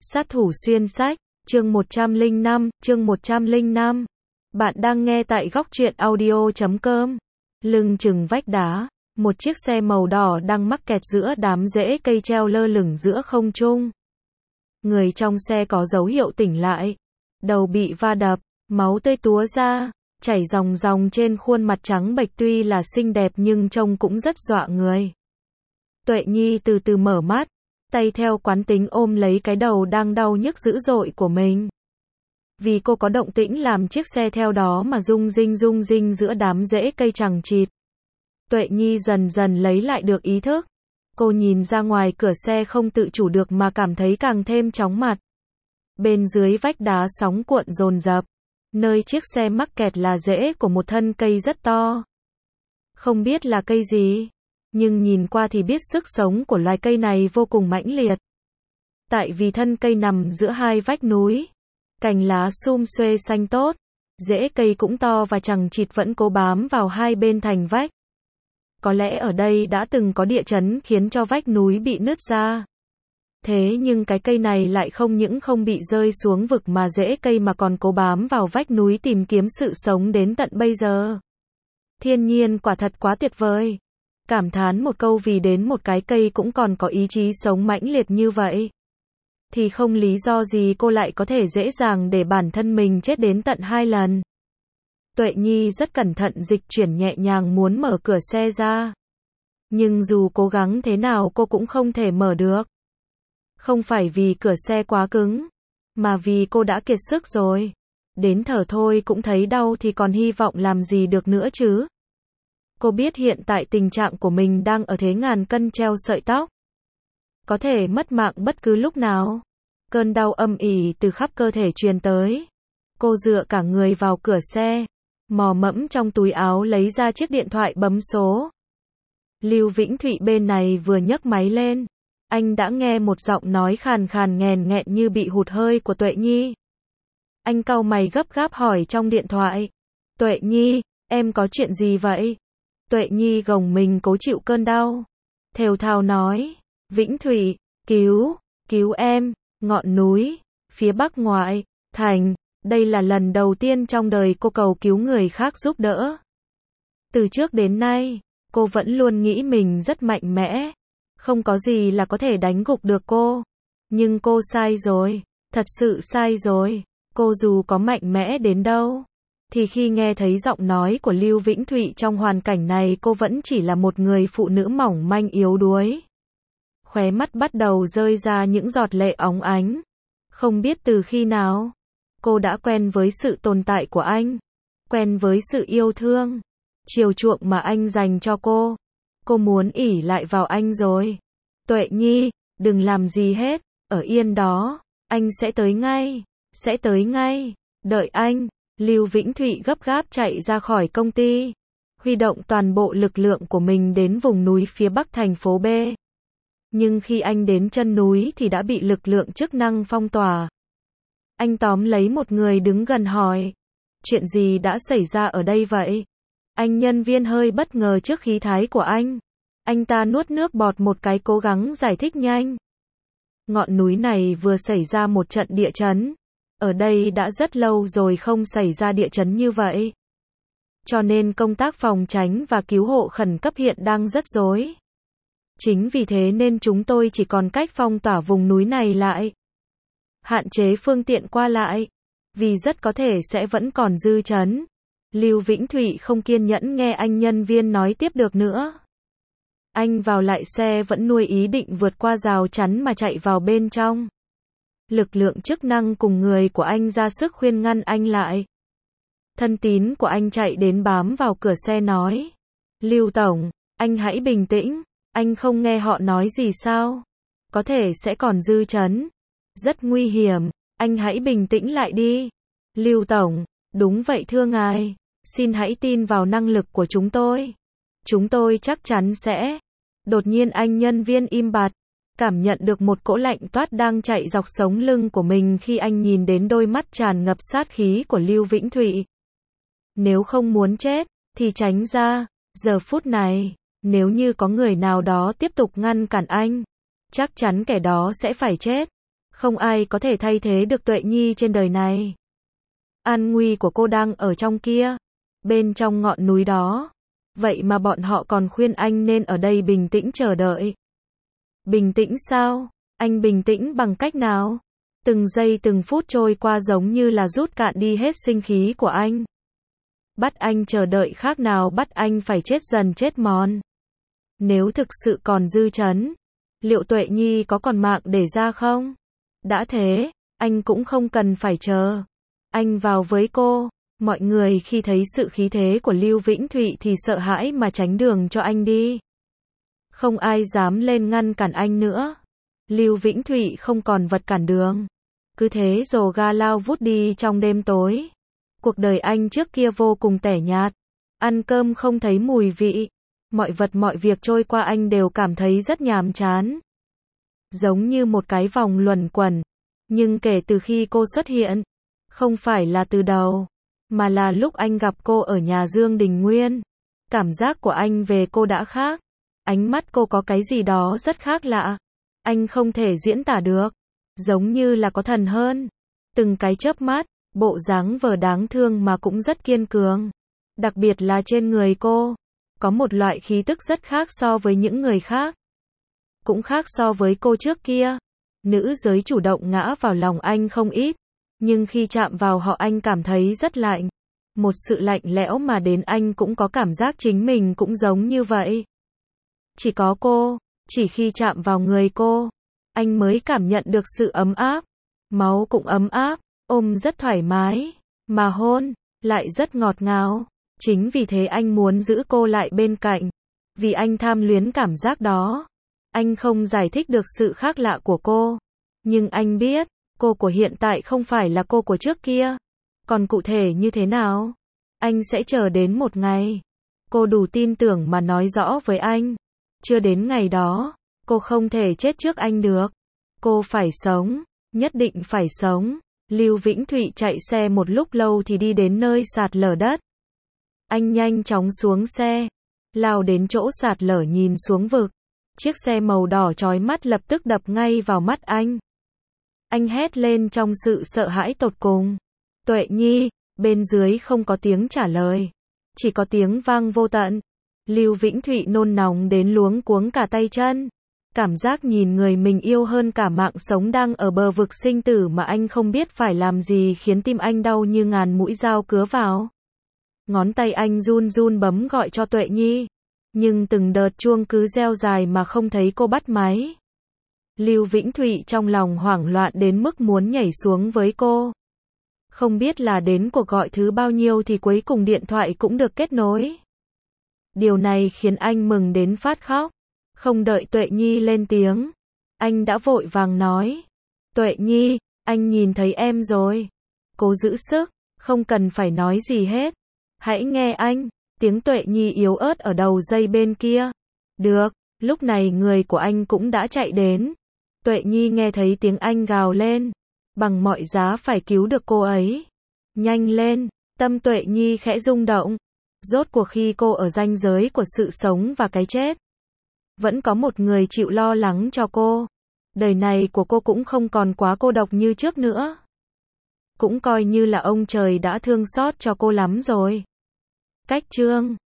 Sát thủ xuyên sách, chương 105. Bạn đang nghe tại góc truyện audio.com. Lưng chừng vách đá, một chiếc xe màu đỏ đang mắc kẹt giữa đám rễ cây treo lơ lửng giữa không trung. Người trong xe có dấu hiệu tỉnh lại, đầu bị va đập, máu tươi túa ra, chảy ròng ròng trên khuôn mặt trắng bệch, tuy là xinh đẹp nhưng trông cũng rất dọa người. Tuệ Nhi từ từ mở mắt, tay theo quán tính ôm lấy cái đầu đang đau nhức dữ dội của mình. Vì cô có động tĩnh làm chiếc xe theo đó mà rung rinh giữa đám rễ cây chằng chịt. Tuệ Nhi dần dần lấy lại được ý thức. Cô nhìn ra ngoài cửa xe không tự chủ được mà cảm thấy càng thêm chóng mặt. Bên dưới vách đá sóng cuộn dồn dập. Nơi chiếc xe mắc kẹt là rễ của một thân cây rất to. Không biết là cây gì, nhưng nhìn qua thì biết sức sống của loài cây này vô cùng mãnh liệt. Tại vì thân cây nằm giữa hai vách núi, cành lá sum xuê xanh tốt, rễ cây cũng to và chằng chịt vẫn cố bám vào hai bên thành vách. Có lẽ ở đây đã từng có địa chấn khiến cho vách núi bị nứt ra. Thế nhưng cái cây này lại không những không bị rơi xuống vực mà rễ cây mà còn cố bám vào vách núi tìm kiếm sự sống đến tận bây giờ. Thiên nhiên quả thật quá tuyệt vời. Cảm thán một câu vì đến một cái cây cũng còn có ý chí sống mãnh liệt như vậy. Thì không lý do gì cô lại có thể dễ dàng để bản thân mình chết đến tận 2 lần. Tuệ Nhi rất cẩn thận dịch chuyển nhẹ nhàng muốn mở cửa xe ra. Nhưng dù cố gắng thế nào cô cũng không thể mở được. Không phải vì cửa xe quá cứng, mà vì cô đã kiệt sức rồi. Đến thở thôi cũng thấy đau thì còn hy vọng làm gì được nữa chứ. Cô biết hiện tại tình trạng của mình đang ở thế ngàn cân treo sợi tóc. Có thể mất mạng bất cứ lúc nào. Cơn đau âm ỉ từ khắp cơ thể truyền tới. Cô dựa cả người vào cửa xe, mò mẫm trong túi áo lấy ra chiếc điện thoại bấm số. Lưu Vĩnh Thụy bên này vừa nhấc máy lên, anh đã nghe một giọng nói khàn khàn nghèn nghẹn như bị hụt hơi của Tuệ Nhi. Anh cau mày gấp gáp hỏi trong điện thoại. Tuệ Nhi, em có chuyện gì vậy? Tuệ Nhi gồng mình cố chịu cơn đau. Thều thào nói, Vĩnh Thụy, cứu em, ngọn núi, phía bắc ngoại, thành, đây là lần đầu tiên trong đời cô cầu cứu người khác giúp đỡ. Từ trước đến nay, cô vẫn luôn nghĩ mình rất mạnh mẽ. Không có gì là có thể đánh gục được cô. Nhưng cô sai rồi, thật sự sai rồi. Cô dù có mạnh mẽ đến đâu, thì khi nghe thấy giọng nói của Lưu Vĩnh Thụy trong hoàn cảnh này cô vẫn chỉ là một người phụ nữ mỏng manh yếu đuối. Khóe mắt bắt đầu rơi ra những giọt lệ óng ánh. Không biết từ khi nào, cô đã quen với sự tồn tại của anh. Quen với sự yêu thương, chiều chuộng mà anh dành cho cô. Cô muốn ỷ lại vào anh rồi. Tuệ Nhi, đừng làm gì hết, ở yên đó, anh sẽ tới ngay, đợi anh. Lưu Vĩnh Thụy gấp gáp chạy ra khỏi công ty, huy động toàn bộ lực lượng của mình đến vùng núi phía bắc thành phố B. Nhưng khi anh đến chân núi thì đã bị lực lượng chức năng phong tỏa. Anh tóm lấy một người đứng gần hỏi, chuyện gì đã xảy ra ở đây vậy? Anh nhân viên hơi bất ngờ trước khí thái của anh. Anh ta nuốt nước bọt một cái cố gắng giải thích nhanh. Ngọn núi này vừa xảy ra một trận địa chấn. Ở đây đã rất lâu rồi không xảy ra địa chấn như vậy. Cho nên công tác phòng tránh và cứu hộ khẩn cấp hiện đang rất rối. Chính vì thế nên chúng tôi chỉ còn cách phong tỏa vùng núi này lại. Hạn chế phương tiện qua lại. Vì rất có thể sẽ vẫn còn dư chấn. Lưu Vĩnh Thụy không kiên nhẫn nghe anh nhân viên nói tiếp được nữa. Anh vào lại xe vẫn nuôi ý định vượt qua rào chắn mà chạy vào bên trong. Lực lượng chức năng cùng người của anh ra sức khuyên ngăn anh lại. Thân tín của anh chạy đến bám vào cửa xe nói. Lưu Tổng, anh hãy bình tĩnh, anh không nghe họ nói gì sao? Có thể sẽ còn dư chấn. Rất nguy hiểm, anh hãy bình tĩnh lại đi. Lưu Tổng, đúng vậy thưa ngài, xin hãy tin vào năng lực của chúng tôi. Chúng tôi chắc chắn sẽ. Đột nhiên anh nhân viên im bặt. Cảm nhận được một cỗ lạnh toát đang chạy dọc sống lưng của mình khi anh nhìn đến đôi mắt tràn ngập sát khí của Lưu Vĩnh Thụy. Nếu không muốn chết, thì tránh ra. Giờ phút này, nếu như có người nào đó tiếp tục ngăn cản anh, chắc chắn kẻ đó sẽ phải chết. Không ai có thể thay thế được Tuệ Nhi trên đời này. An nguy của cô đang ở trong kia, bên trong ngọn núi đó. Vậy mà bọn họ còn khuyên anh nên ở đây bình tĩnh chờ đợi. Bình tĩnh sao? Anh bình tĩnh bằng cách nào? Từng giây từng phút trôi qua giống như là rút cạn đi hết sinh khí của anh. Bắt anh chờ đợi khác nào bắt anh phải chết dần chết mòn. Nếu thực sự còn dư chấn, liệu Tuệ Nhi có còn mạng để ra không? Đã thế, anh cũng không cần phải chờ. Anh vào với cô. Mọi người khi thấy sự khí thế của Lưu Vĩnh Thụy thì sợ hãi mà tránh đường cho anh đi. Không ai dám lên ngăn cản anh nữa. Lưu Vĩnh Thụy không còn vật cản đường. Cứ thế rồ ga lao vút đi trong đêm tối. Cuộc đời anh trước kia vô cùng tẻ nhạt. Ăn cơm không thấy mùi vị. Mọi vật mọi việc trôi qua anh đều cảm thấy rất nhàm chán. Giống như một cái vòng luẩn quẩn. Nhưng kể từ khi cô xuất hiện, không phải là từ đầu, mà là lúc anh gặp cô ở nhà Dương Đình Nguyên. Cảm giác của anh về cô đã khác. Ánh mắt cô có cái gì đó rất khác lạ. Anh không thể diễn tả được. Giống như là có thần hơn. Từng cái chớp mắt, bộ dáng vờ đáng thương mà cũng rất kiên cường. Đặc biệt là trên người cô, có một loại khí tức rất khác so với những người khác. Cũng khác so với cô trước kia. Nữ giới chủ động ngã vào lòng anh không ít. Nhưng khi chạm vào họ anh cảm thấy rất lạnh. Một sự lạnh lẽo mà đến anh cũng có cảm giác chính mình cũng giống như vậy. Chỉ có cô, chỉ khi chạm vào người cô, anh mới cảm nhận được sự ấm áp. Máu cũng ấm áp, ôm rất thoải mái, mà hôn, lại rất ngọt ngào. Chính vì thế anh muốn giữ cô lại bên cạnh. Vì anh tham luyến cảm giác đó. Anh không giải thích được sự khác lạ của cô. Nhưng anh biết, cô của hiện tại không phải là cô của trước kia. Còn cụ thể như thế nào? Anh sẽ chờ đến một ngày. Cô đủ tin tưởng mà nói rõ với anh. Chưa đến ngày đó, cô không thể chết trước anh được. Cô phải sống, nhất định phải sống. Lưu Vĩnh Thụy chạy xe một lúc lâu thì đi đến nơi sạt lở đất. Anh nhanh chóng xuống xe, lao đến chỗ sạt lở nhìn xuống vực. Chiếc xe màu đỏ chói mắt lập tức đập ngay vào mắt anh. Anh hét lên trong sự sợ hãi tột cùng. Tuệ Nhi, bên dưới không có tiếng trả lời. Chỉ có tiếng vang vô tận. Lưu Vĩnh Thụy nôn nóng đến luống cuống cả tay chân. Cảm giác nhìn người mình yêu hơn cả mạng sống đang ở bờ vực sinh tử mà anh không biết phải làm gì khiến tim anh đau như ngàn mũi dao cứa vào. Ngón tay anh run run bấm gọi cho Tuệ Nhi. Nhưng từng đợt chuông cứ reo dài mà không thấy cô bắt máy. Lưu Vĩnh Thụy trong lòng hoảng loạn đến mức muốn nhảy xuống với cô. Không biết là đến cuộc gọi thứ bao nhiêu thì cuối cùng điện thoại cũng được kết nối. Điều này khiến anh mừng đến phát khóc. Không đợi Tuệ Nhi lên tiếng, anh đã vội vàng nói. Tuệ Nhi, anh nhìn thấy em rồi. Cố giữ sức, không cần phải nói gì hết. Hãy nghe anh. Tiếng Tuệ Nhi yếu ớt ở đầu dây bên kia. Được, lúc này người của anh cũng đã chạy đến. Tuệ Nhi nghe thấy tiếng anh gào lên. Bằng mọi giá phải cứu được cô ấy. Nhanh lên, tâm Tuệ Nhi khẽ rung động. Rốt cuộc khi cô ở ranh giới của sự sống và cái chết, vẫn có một người chịu lo lắng cho cô. Đời này của cô cũng không còn quá cô độc như trước nữa. Cũng coi như là ông trời đã thương xót cho cô lắm rồi. Cách chương